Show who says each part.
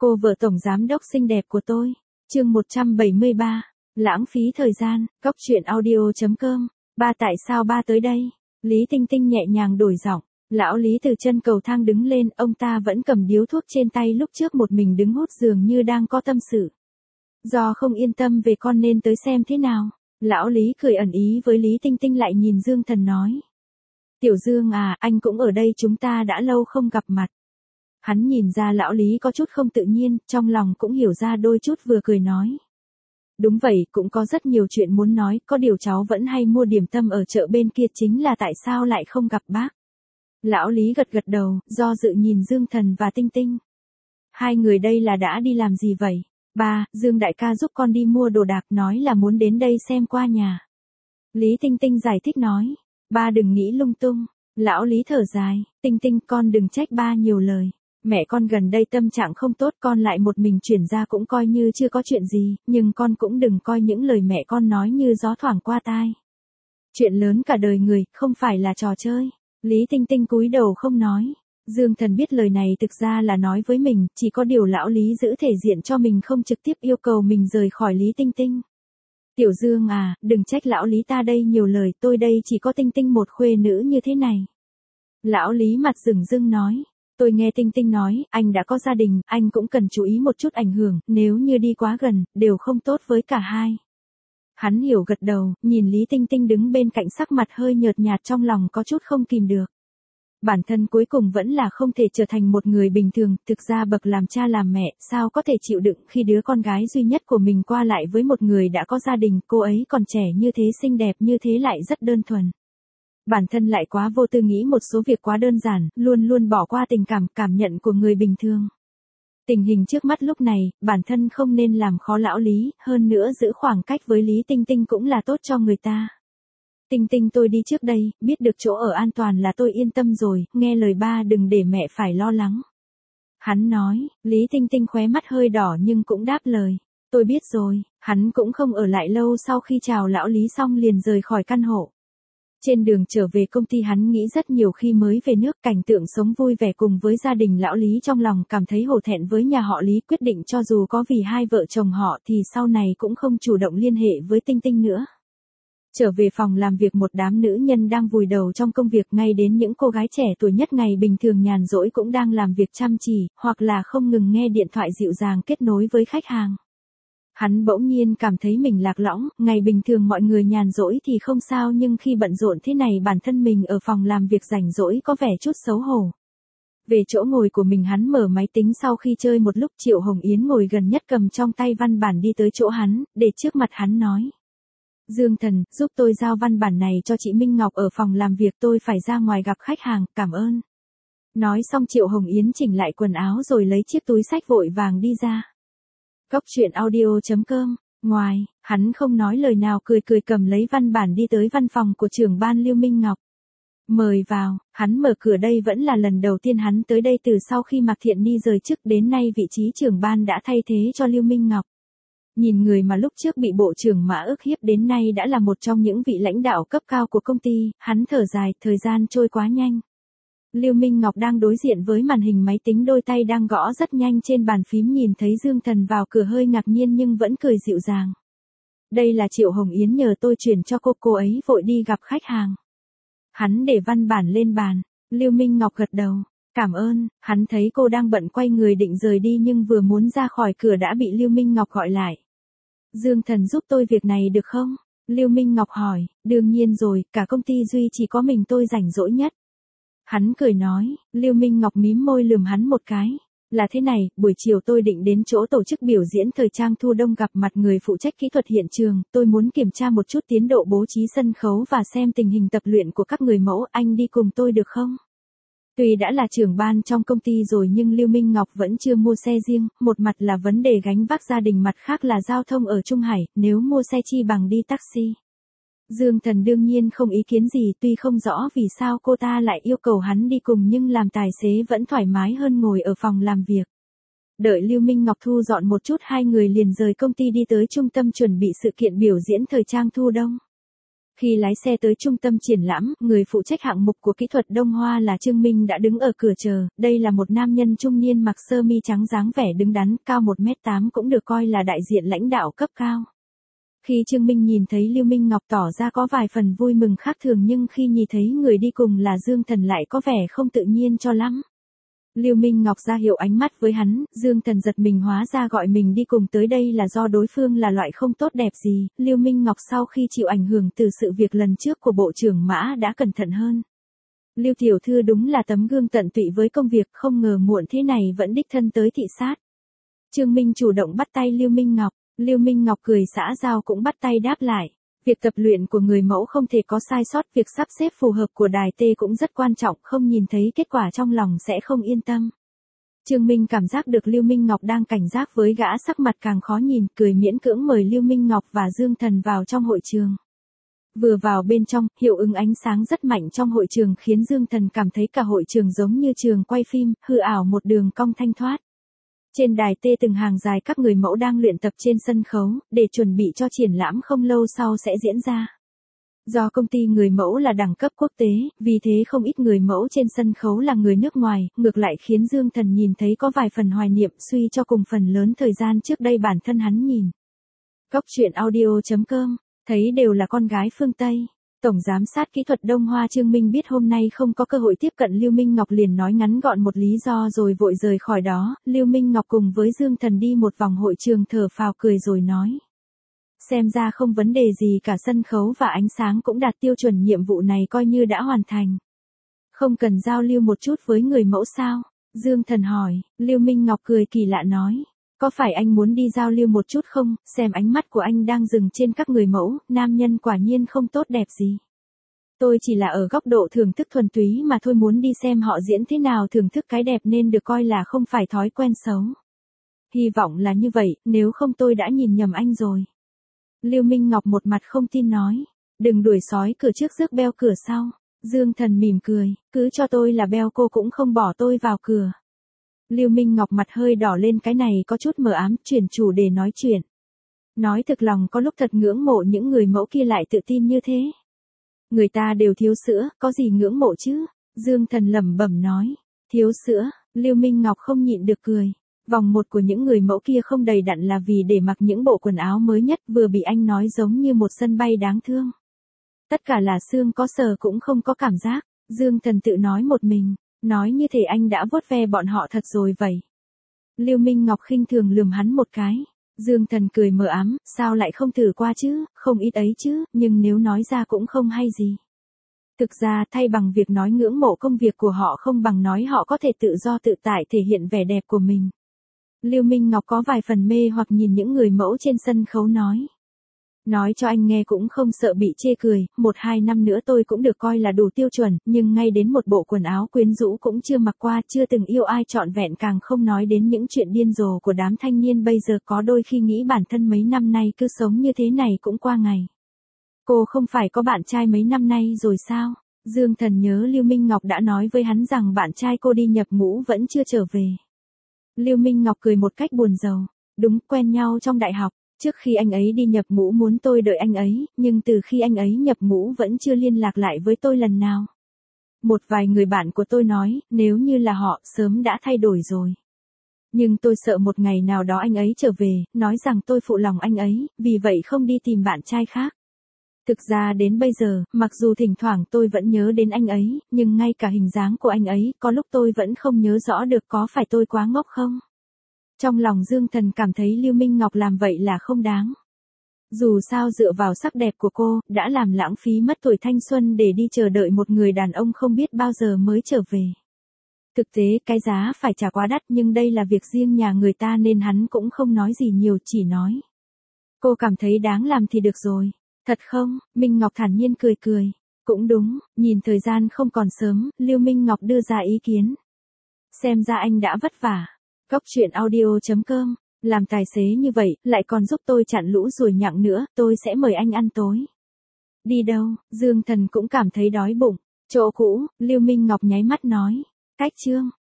Speaker 1: Cô vợ tổng giám đốc xinh đẹp của tôi. Chương 173. Lãng phí thời gian. Cốc truyện audio.com. Ba tại sao ba tới đây? Lý Tinh Tinh nhẹ nhàng đổi giọng. Lão Lý từ chân cầu thang đứng lên, ông ta vẫn cầm điếu thuốc trên tay, lúc trước một mình đứng hút dường như đang có tâm sự. Do không yên tâm về con nên tới xem thế nào. Lão Lý cười ẩn ý với Lý Tinh Tinh, lại nhìn Dương Thần nói. Tiểu Dương à, anh cũng ở đây, chúng ta đã lâu không gặp mặt. Hắn nhìn ra lão Lý có chút không tự nhiên, trong lòng cũng hiểu ra đôi chút, vừa cười nói. Đúng vậy, cũng có rất nhiều chuyện muốn nói, có điều cháu vẫn hay mua điểm tâm ở chợ bên kia, chính là tại sao lại không gặp bác. Lão Lý gật gật đầu, do dự nhìn Dương Thần và Tinh Tinh. Hai người đây là đã đi làm gì vậy? Ba, Dương đại ca giúp con đi mua đồ đạc, nói là muốn đến đây xem qua nhà. Lý Tinh Tinh giải thích nói. Ba đừng nghĩ lung tung. Lão Lý thở dài. Tinh Tinh, con đừng trách ba nhiều lời. Mẹ con gần đây tâm trạng không tốt, con lại một mình chuyển ra cũng coi như chưa có chuyện gì, nhưng con cũng đừng coi những lời mẹ con nói như gió thoảng qua tai. Chuyện lớn cả đời người, không phải là trò chơi. Lý Tinh Tinh cúi đầu không nói. Dương Thần biết lời này thực ra là nói với mình, chỉ có điều lão Lý giữ thể diện cho mình, không trực tiếp yêu cầu mình rời khỏi Lý Tinh Tinh. Tiểu Dương à, đừng trách lão Lý ta đây nhiều lời, tôi đây chỉ có Tinh Tinh một khuê nữ như thế này. Lão Lý mặt rừng rưng nói. Tôi nghe Tinh Tinh nói, anh đã có gia đình, anh cũng cần chú ý một chút ảnh hưởng, nếu như đi quá gần, đều không tốt với cả hai. Hắn hiểu gật đầu, nhìn Lý Tinh Tinh đứng bên cạnh, sắc mặt hơi nhợt nhạt, trong lòng có chút không kìm được. Bản thân cuối cùng vẫn là không thể trở thành một người bình thường, thực ra bậc làm cha làm mẹ, sao có thể chịu đựng khi đứa con gái duy nhất của mình qua lại với một người đã có gia đình, cô ấy còn trẻ như thế, xinh đẹp như thế, lại rất đơn thuần. Bản thân lại quá vô tư, nghĩ một số việc quá đơn giản, luôn luôn bỏ qua tình cảm nhận của người bình thường. Tình hình trước mắt lúc này, bản thân không nên làm khó lão Lý, hơn nữa giữ khoảng cách với Lý Tinh Tinh cũng là tốt cho người ta. Tinh Tinh, tôi đi trước đây, biết được chỗ ở an toàn là tôi yên tâm rồi, nghe lời ba đừng để mẹ phải lo lắng. Hắn nói. Lý Tinh Tinh khóe mắt hơi đỏ nhưng cũng đáp lời. Tôi biết rồi. Hắn cũng không ở lại lâu, sau khi chào lão Lý xong liền rời khỏi căn hộ. Trên đường trở về công ty, hắn nghĩ rất nhiều khi mới về nước, cảnh tượng sống vui vẻ cùng với gia đình lão Lý, trong lòng cảm thấy hổ thẹn với nhà họ Lý, quyết định cho dù có vì hai vợ chồng họ thì sau này cũng không chủ động liên hệ với Tinh Tinh nữa. Trở về phòng làm việc, một đám nữ nhân đang vùi đầu trong công việc, ngay đến những cô gái trẻ tuổi nhất ngày bình thường nhàn rỗi cũng đang làm việc chăm chỉ, hoặc là không ngừng nghe điện thoại dịu dàng kết nối với khách hàng. Hắn bỗng nhiên cảm thấy mình lạc lõng, ngày bình thường mọi người nhàn rỗi thì không sao, nhưng khi bận rộn thế này bản thân mình ở phòng làm việc rảnh rỗi có vẻ chút xấu hổ. Về chỗ ngồi của mình, hắn mở máy tính, sau khi chơi một lúc, Triệu Hồng Yến ngồi gần nhất cầm trong tay văn bản đi tới chỗ hắn, để trước mặt hắn nói. Dương Thần, giúp tôi giao văn bản này cho chị Minh Ngọc ở phòng làm việc, tôi phải ra ngoài gặp khách hàng, cảm ơn. Nói xong Triệu Hồng Yến chỉnh lại quần áo rồi lấy chiếc túi xách vội vàng đi ra. Cốc truyện audio.com. Ngoài, hắn không nói lời nào, cười cầm lấy văn bản đi tới văn phòng của trưởng ban Lưu Minh Ngọc. Mời vào. Hắn mở cửa, đây vẫn là lần đầu tiên hắn tới đây từ sau khi Mạc Thiện Ni rời chức, đến nay vị trí trưởng ban đã thay thế cho Lưu Minh Ngọc. Nhìn người mà lúc trước bị bộ trưởng Mã ức hiếp đến nay đã là một trong những vị lãnh đạo cấp cao của công ty, hắn thở dài, thời gian trôi quá nhanh. Lưu Minh Ngọc đang đối diện với màn hình máy tính, đôi tay đang gõ rất nhanh trên bàn phím, nhìn thấy Dương Thần vào cửa hơi ngạc nhiên nhưng vẫn cười dịu dàng. Đây là Triệu Hồng Yến nhờ tôi chuyển cho cô ấy vội đi gặp khách hàng. Hắn để văn bản lên bàn. Lưu Minh Ngọc gật đầu. Cảm ơn. Hắn thấy cô đang bận, quay người định rời đi nhưng vừa muốn ra khỏi cửa đã bị Lưu Minh Ngọc gọi lại. Dương Thần, giúp tôi việc này được không? Lưu Minh Ngọc hỏi. Đương nhiên rồi, cả công ty duy chỉ có mình tôi rảnh rỗi nhất. Hắn cười nói. Lưu Minh Ngọc mím môi lườm hắn một cái. Là thế này, buổi chiều tôi định đến chỗ tổ chức biểu diễn thời trang thu đông gặp mặt người phụ trách kỹ thuật hiện trường, tôi muốn kiểm tra một chút tiến độ bố trí sân khấu và xem tình hình tập luyện của các người mẫu, anh đi cùng tôi được không? Tuy đã là trưởng ban trong công ty rồi nhưng Lưu Minh Ngọc vẫn chưa mua xe riêng, một mặt là vấn đề gánh vác gia đình, mặt khác là giao thông ở Trung Hải, nếu mua xe chi bằng đi taxi. Dương Thần đương nhiên không ý kiến gì, tuy không rõ vì sao cô ta lại yêu cầu hắn đi cùng nhưng làm tài xế vẫn thoải mái hơn ngồi ở phòng làm việc. Đợi Lưu Minh Ngọc thu dọn một chút, hai người liền rời công ty đi tới trung tâm chuẩn bị sự kiện biểu diễn thời trang thu đông. Khi lái xe tới trung tâm triển lãm, người phụ trách hạng mục của kỹ thuật Đông Hoa là Trương Minh đã đứng ở cửa chờ. Đây là một nam nhân trung niên mặc sơ mi trắng dáng vẻ đứng đắn, cao 1m8 cũng được coi là đại diện lãnh đạo cấp cao. Khi Trương Minh nhìn thấy Lưu Minh Ngọc tỏ ra có vài phần vui mừng khác thường, nhưng khi nhìn thấy người đi cùng là Dương Thần lại có vẻ không tự nhiên cho lắm. Lưu Minh Ngọc ra hiệu ánh mắt với hắn, Dương Thần giật mình, hóa ra gọi mình đi cùng tới đây là do đối phương là loại không tốt đẹp gì. Lưu Minh Ngọc sau khi chịu ảnh hưởng từ sự việc lần trước của Bộ trưởng Mã đã cẩn thận hơn. Lưu tiểu thư đúng là tấm gương tận tụy với công việc, không ngờ muộn thế này vẫn đích thân tới thị sát. Trương Minh chủ động bắt tay Lưu Minh Ngọc, Lưu Minh Ngọc cười xã giao cũng bắt tay đáp lại. Việc tập luyện của người mẫu không thể có sai sót, việc sắp xếp phù hợp của đài T cũng rất quan trọng, không nhìn thấy kết quả trong lòng sẽ không yên tâm. Trương Minh cảm giác được Lưu Minh Ngọc đang cảnh giác với gã, sắc mặt càng khó nhìn, cười miễn cưỡng mời Lưu Minh Ngọc và Dương Thần vào trong hội trường. Vừa vào bên trong, hiệu ứng ánh sáng rất mạnh trong hội trường khiến Dương Thần cảm thấy cả hội trường giống như trường quay phim, hư ảo một đường cong thanh thoát. Trên đài T từng hàng dài các người mẫu đang luyện tập trên sân khấu, để chuẩn bị cho triển lãm không lâu sau sẽ diễn ra. Do công ty người mẫu là đẳng cấp quốc tế, vì thế không ít người mẫu trên sân khấu là người nước ngoài, ngược lại khiến Dương Thần nhìn thấy có vài phần hoài niệm, suy cho cùng phần lớn thời gian trước đây bản thân hắn nhìn Cóc truyện audio.com, thấy đều là con gái phương Tây. Tổng giám sát kỹ thuật Đông Hoa Trương Minh biết hôm nay không có cơ hội tiếp cận Lưu Minh Ngọc, liền nói ngắn gọn một lý do rồi vội rời khỏi đó. Lưu Minh Ngọc cùng với Dương Thần đi một vòng hội trường, thở phào cười rồi nói. Xem ra không vấn đề gì cả, sân khấu và ánh sáng cũng đạt tiêu chuẩn, nhiệm vụ này coi như đã hoàn thành. Không cần giao lưu một chút với người mẫu sao? Dương Thần hỏi. Lưu Minh Ngọc cười kỳ lạ nói. Có phải anh muốn đi giao lưu một chút không? Xem ánh mắt của anh đang dừng trên các người mẫu, nam nhân quả nhiên không tốt đẹp gì. Tôi chỉ là ở góc độ thưởng thức thuần túy mà thôi, muốn đi xem họ diễn thế nào, thưởng thức cái đẹp nên được coi là không phải thói quen xấu. Hy vọng là như vậy, nếu không tôi đã nhìn nhầm anh rồi. Lưu Minh Ngọc một mặt không tin nói. Đừng đuổi sói cửa trước rước beo cửa sau. Dương Thần mỉm cười, cứ cho tôi là beo cô cũng không bỏ tôi vào cửa. Lưu Minh Ngọc mặt hơi đỏ lên, cái này có chút mờ ám, chuyển chủ đề nói chuyện. Nói thực lòng có lúc thật ngưỡng mộ những người mẫu kia lại tự tin như thế. Người ta đều thiếu sữa, có gì ngưỡng mộ chứ? Dương Thần lẩm bẩm nói. Thiếu sữa, Lưu Minh Ngọc không nhịn được cười. Vòng một của những người mẫu kia không đầy đặn là vì để mặc những bộ quần áo mới nhất, vừa bị anh nói giống như một sân bay đáng thương. Tất cả là xương, có sờ cũng không có cảm giác. Dương Thần tự nói một mình. Nói như thể anh đã vuốt ve bọn họ thật rồi vậy. Lưu Minh Ngọc khinh thường lườm hắn một cái. Dương Thần cười mờ ám, sao lại không thử qua chứ, không ít ấy chứ, nhưng nếu nói ra cũng không hay gì. Thực ra thay bằng việc nói ngưỡng mộ công việc của họ không bằng nói họ có thể tự do tự tại thể hiện vẻ đẹp của mình. Lưu Minh Ngọc có vài phần mê hoặc nhìn những người mẫu trên sân khấu nói. Nói cho anh nghe cũng không sợ bị chê cười, 1-2 năm nữa tôi cũng được coi là đủ tiêu chuẩn, nhưng ngay đến một bộ quần áo quyến rũ cũng chưa mặc qua, chưa từng yêu ai trọn vẹn, càng không nói đến những chuyện điên rồ của đám thanh niên bây giờ, có đôi khi nghĩ bản thân mấy năm nay cứ sống như thế này cũng qua ngày. Cô không phải có bạn trai mấy năm nay rồi sao? Dương Thần nhớ Lưu Minh Ngọc đã nói với hắn rằng bạn trai cô đi nhập ngũ vẫn chưa trở về. Lưu Minh Ngọc cười một cách buồn rầu. Đúng, quen nhau trong đại học. Trước khi anh ấy đi nhập ngũ muốn tôi đợi anh ấy, nhưng từ khi anh ấy nhập ngũ vẫn chưa liên lạc lại với tôi lần nào. Một vài người bạn của tôi nói, nếu như là họ, sớm đã thay đổi rồi. Nhưng tôi sợ một ngày nào đó anh ấy trở về, nói rằng tôi phụ lòng anh ấy, vì vậy không đi tìm bạn trai khác. Thực ra đến bây giờ, mặc dù thỉnh thoảng tôi vẫn nhớ đến anh ấy, nhưng ngay cả hình dáng của anh ấy, có lúc tôi vẫn không nhớ rõ được, có phải tôi quá ngốc không? Trong lòng Dương Thần cảm thấy Lưu Minh Ngọc làm vậy là không đáng. Dù sao dựa vào sắc đẹp của cô, đã làm lãng phí mất tuổi thanh xuân để đi chờ đợi một người đàn ông không biết bao giờ mới trở về. Thực tế cái giá phải trả quá đắt, nhưng đây là việc riêng nhà người ta nên hắn cũng không nói gì nhiều, chỉ nói. Cô cảm thấy đáng làm thì được rồi. Thật không? Minh Ngọc thản nhiên cười cười. Cũng đúng, nhìn thời gian không còn sớm, Lưu Minh Ngọc đưa ra ý kiến. Xem ra anh đã vất vả. Cóc truyện audio.com, làm tài xế như vậy, lại còn giúp tôi chặn lũ ruồi nhặng nữa, tôi sẽ mời anh ăn tối. Đi đâu? Dương Thần cũng cảm thấy đói bụng. Chỗ cũ, Lưu Minh Ngọc nháy mắt nói. Cách Trương,